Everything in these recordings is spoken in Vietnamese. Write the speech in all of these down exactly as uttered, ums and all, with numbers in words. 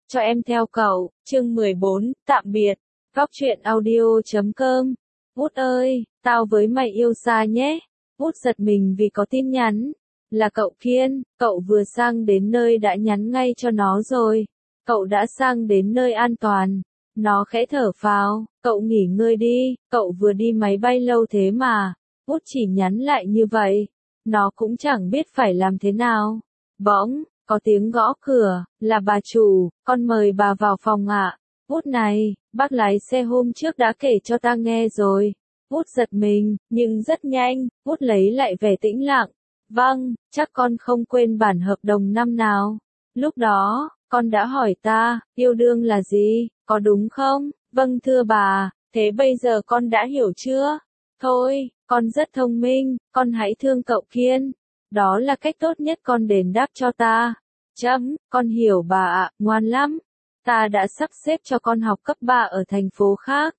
cho em theo cậu, chương mười bốn, tạm biệt, góc truyện audio chấm com. Út ơi, tao với mày yêu xa nhé. Út giật mình vì có tin nhắn. Là cậu Kiên, cậu vừa sang đến nơi đã nhắn ngay cho nó rồi. Cậu đã sang đến nơi an toàn. Nó khẽ thở phào, cậu nghỉ ngơi đi, cậu vừa đi máy bay lâu thế mà. Út chỉ nhắn lại như vậy. Nó cũng chẳng biết phải làm thế nào. Bỗng, có tiếng gõ cửa, là bà chủ, con mời bà vào phòng ạ. Út này, bác lái xe hôm trước đã kể cho ta nghe rồi. Út giật mình, nhưng rất nhanh, Út lấy lại vẻ tĩnh lặng. Vâng, chắc con không quên bản hợp đồng năm nào. Lúc đó, con đã hỏi ta, yêu đương là gì, có đúng không? Vâng thưa bà, thế bây giờ con đã hiểu chưa? Thôi, con rất thông minh, con hãy thương cậu Kiên. Đó là cách tốt nhất con đền đáp cho ta. Chấm, con hiểu bà ạ, ngoan lắm. Ta đã sắp xếp cho con học cấp ba ở thành phố khác.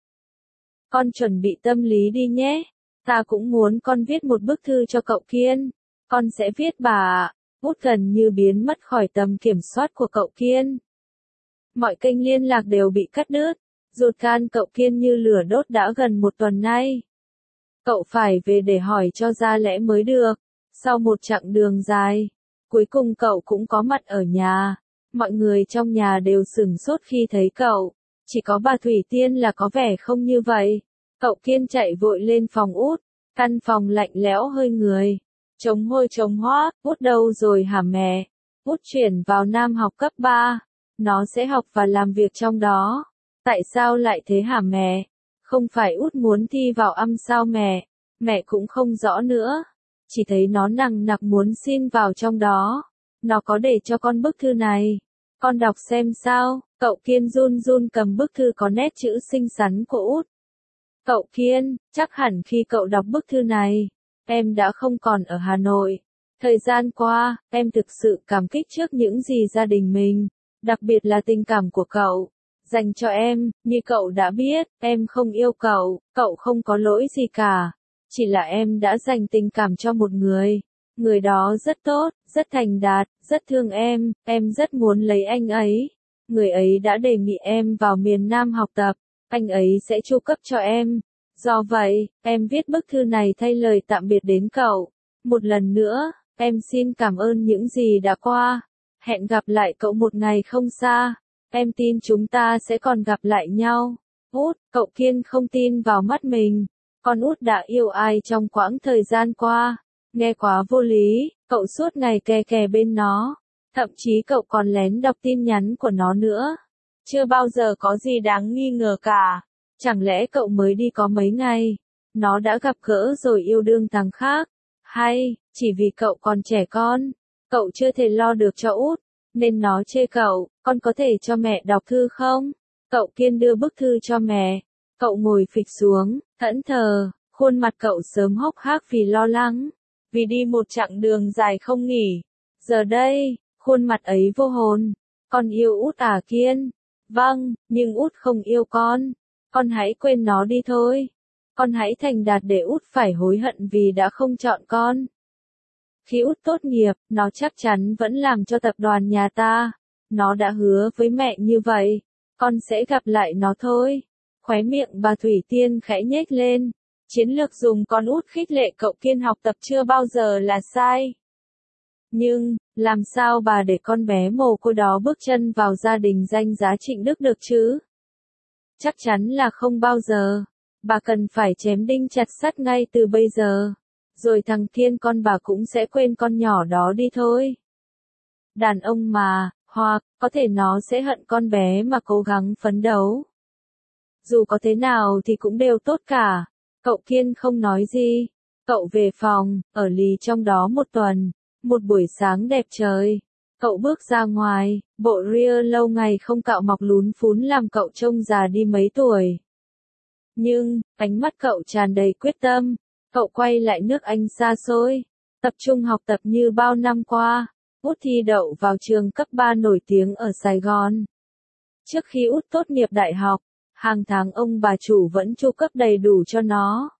Con chuẩn bị tâm lý đi nhé. Ta cũng muốn con viết một bức thư cho cậu Kiên. Con sẽ viết bà ạ. Út gần như biến mất khỏi tầm kiểm soát của cậu Kiên. Mọi kênh liên lạc đều bị cắt đứt. Ruột gan cậu Kiên như lửa đốt đã gần một tuần nay. Cậu phải về để hỏi cho ra lẽ mới được. Sau một chặng đường dài, cuối cùng cậu cũng có mặt ở nhà. Mọi người trong nhà đều sửng sốt khi thấy cậu. Chỉ có bà Thủy Tiên là có vẻ không như vậy. Cậu Kiên chạy vội lên phòng Út. Căn phòng lạnh lẽo hơi người. Trống hôi trống hoác, Út đâu rồi hả mẹ? Út chuyển vào Nam học cấp ba. Nó sẽ học và làm việc trong đó. Tại sao lại thế hả mẹ? Không phải Út muốn thi vào âm sao mẹ? Mẹ cũng không rõ nữa. Chỉ thấy nó nằng nặc muốn xin vào trong đó. Nó có để cho con bức thư này. Con đọc xem sao. Cậu Kiên run run cầm bức thư có nét chữ xinh xắn của Út. Cậu Kiên, chắc hẳn khi cậu đọc bức thư này, em đã không còn ở Hà Nội. Thời gian qua, em thực sự cảm kích trước những gì gia đình mình, đặc biệt là tình cảm của cậu dành cho em. Như cậu đã biết, em không yêu cậu, cậu không có lỗi gì cả. Chỉ là em đã dành tình cảm cho một người. Người đó rất tốt, rất thành đạt, rất thương em, em rất muốn lấy anh ấy. Người ấy đã đề nghị em vào miền Nam học tập, anh ấy sẽ chu cấp cho em. Do vậy, em viết bức thư này thay lời tạm biệt đến cậu. Một lần nữa, em xin cảm ơn những gì đã qua. Hẹn gặp lại cậu một ngày không xa. Em tin chúng ta sẽ còn gặp lại nhau. Út, cậu Kiên không tin vào mắt mình. Con Út đã yêu ai trong quãng thời gian qua. Nghe quá vô lý, cậu suốt ngày kè kè bên nó. Thậm chí cậu còn lén đọc tin nhắn của nó nữa. Chưa bao giờ có gì đáng nghi ngờ cả. Chẳng lẽ cậu mới đi có mấy ngày, nó đã gặp gỡ rồi yêu đương thằng khác? Hay, chỉ vì cậu còn trẻ con, cậu chưa thể lo được cho Út, nên nó chê cậu? Con có thể cho mẹ đọc thư không? Cậu Kiên đưa bức thư cho mẹ. Cậu ngồi phịch xuống, thẫn thờ, khuôn mặt cậu sớm hốc hác vì lo lắng. Vì đi một chặng đường dài không nghỉ. Giờ đây, khuôn mặt ấy vô hồn. Con yêu Út à Kiên? Vâng, nhưng Út không yêu con. Con hãy quên nó đi thôi. Con hãy thành đạt để Út phải hối hận vì đã không chọn con. Khi Út tốt nghiệp, nó chắc chắn vẫn làm cho tập đoàn nhà ta. Nó đã hứa với mẹ như vậy. Con sẽ gặp lại nó thôi. Khóe miệng bà Thủy Tiên khẽ nhếch lên. Chiến lược dùng con Út khích lệ cậu Kiên học tập chưa bao giờ là sai. Nhưng, làm sao bà để con bé mồ côi đó bước chân vào gia đình danh giá Trịnh Đức được chứ? Chắc chắn là không bao giờ. Bà cần phải chém đinh chặt sắt ngay từ bây giờ. Rồi thằng Kiên con bà cũng sẽ quên con nhỏ đó đi thôi. Đàn ông mà, hoặc, có thể nó sẽ hận con bé mà cố gắng phấn đấu. Dù có thế nào thì cũng đều tốt cả. Cậu Kiên không nói gì. Cậu về phòng, ở lì trong đó một tuần. Một buổi sáng đẹp trời. Cậu bước ra ngoài, bộ ria lâu ngày không cạo mọc lún phún làm cậu trông già đi mấy tuổi. Nhưng, ánh mắt cậu tràn đầy quyết tâm. Cậu quay lại nước Anh xa xôi. Tập trung học tập như bao năm qua. Út thi đậu vào trường cấp ba nổi tiếng ở Sài Gòn. Trước khi Út tốt nghiệp đại học, hàng tháng ông bà chủ vẫn chu cấp đầy đủ cho nó.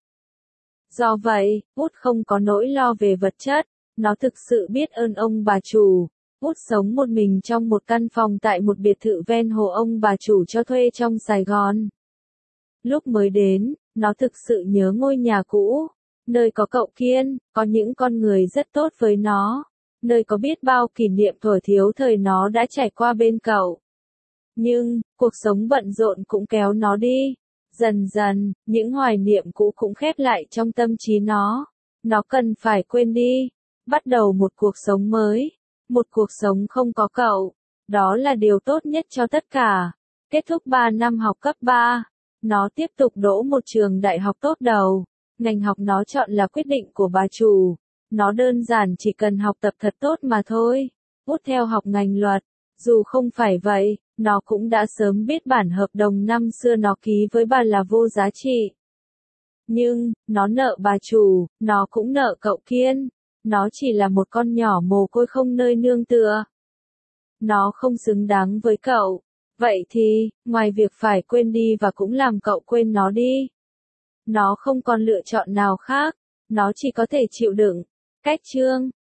Do vậy, Út không có nỗi lo về vật chất. Nó thực sự biết ơn ông bà chủ. Út sống một mình trong một căn phòng tại một biệt thự ven hồ ông bà chủ cho thuê trong Sài Gòn. Lúc mới đến, nó thực sự nhớ ngôi nhà cũ, nơi có cậu Kiên, có những con người rất tốt với nó, nơi có biết bao kỷ niệm thuở thiếu thời nó đã trải qua bên cậu. Nhưng, cuộc sống bận rộn cũng kéo nó đi. Dần dần, những hoài niệm cũ cũng khép lại trong tâm trí nó. Nó cần phải quên đi, bắt đầu một cuộc sống mới, một cuộc sống không có cậu. Đó là điều tốt nhất cho tất cả. Kết thúc ba năm học cấp ba, nó tiếp tục đỗ một trường đại học tốt đầu. Ngành học nó chọn là quyết định của bà chủ. Nó đơn giản chỉ cần học tập thật tốt mà thôi. Út theo học ngành luật. Dù không phải vậy, nó cũng đã sớm biết bản hợp đồng năm xưa nó ký với bà là vô giá trị. Nhưng, nó nợ bà chủ, nó cũng nợ cậu Kiên. Nó chỉ là một con nhỏ mồ côi không nơi nương tựa. Nó không xứng đáng với cậu. Vậy thì, ngoài việc phải quên đi và cũng làm cậu quên nó đi. Nó không còn lựa chọn nào khác. Nó chỉ có thể chịu đựng. Cách chương